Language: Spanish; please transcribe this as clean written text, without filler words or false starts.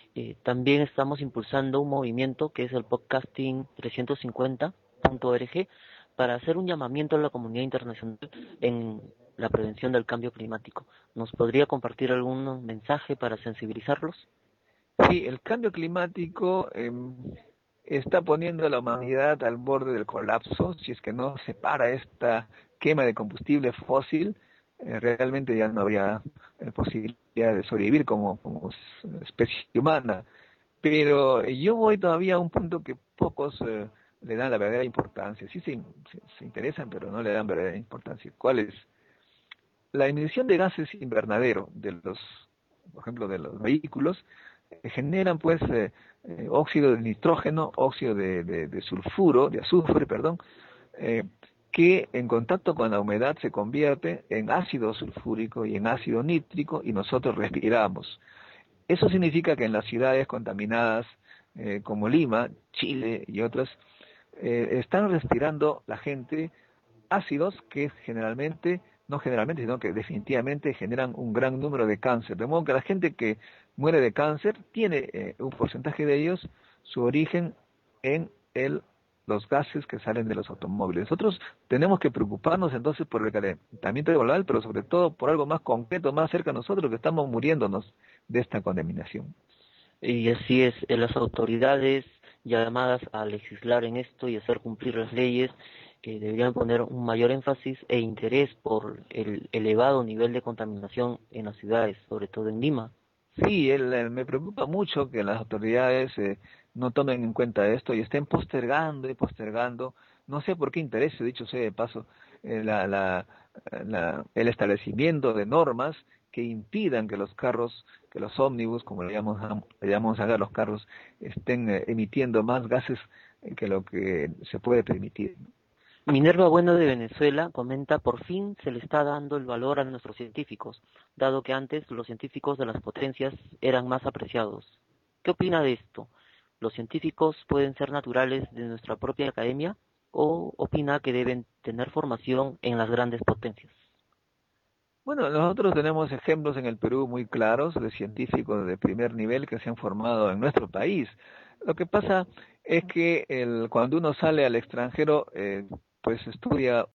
También estamos impulsando un movimiento que es el podcasting 350.org para hacer un llamamiento a la comunidad internacional en la prevención del cambio climático. ¿Nos podría compartir algún mensaje para sensibilizarlos? Sí, el cambio climático está poniendo a la humanidad al borde del colapso. Si es que no se para esta quema de combustible fósil, realmente ya no habría posibilidad de sobrevivir como especie humana. Pero yo voy todavía a un punto que pocos le dan la verdadera importancia. Sí se interesan, pero no le dan verdadera importancia. ¿Cuál es? La emisión de gases invernadero de por ejemplo, de los vehículos, generan pues óxido de nitrógeno, óxido de sulfuro, de azufre, perdón, eh, que en contacto con la humedad se convierte en ácido sulfúrico y en ácido nítrico y nosotros respiramos. Eso significa que en las ciudades contaminadas como Lima, Chile y otras, están respirando la gente ácidos que generalmente, no generalmente, sino que definitivamente generan un gran número de cáncer. De modo que la gente que muere de cáncer tiene un porcentaje de ellos su origen en los gases que salen de los automóviles. Nosotros tenemos que preocuparnos entonces por el calentamiento global, pero sobre todo por algo más concreto, más cerca de nosotros, que estamos muriéndonos de esta contaminación. Y así es, las autoridades llamadas a legislar en esto y hacer cumplir las leyes deberían poner un mayor énfasis e interés por el elevado nivel de contaminación en las ciudades, sobre todo en Lima. Sí, me preocupa mucho que las autoridades no tomen en cuenta esto y estén postergando y postergando. No sé por qué interés, dicho sea de paso, eh, la, la, el establecimiento de normas que impidan que los carros, que los ómnibus, como le llamamos acá a los carros, estén emitiendo más gases que lo que se puede permitir. Minerva Bueno de Venezuela comenta: por fin se le está dando el valor a nuestros científicos, dado que antes los científicos de las potencias eran más apreciados. ¿Qué opina de esto? ¿Los científicos pueden ser naturales de nuestra propia academia o opina que deben tener formación en las grandes potencias? Bueno, nosotros tenemos ejemplos en el Perú muy claros de científicos de primer nivel que se han formado en nuestro país. Lo que pasa es que cuando uno sale al extranjero, pues estudia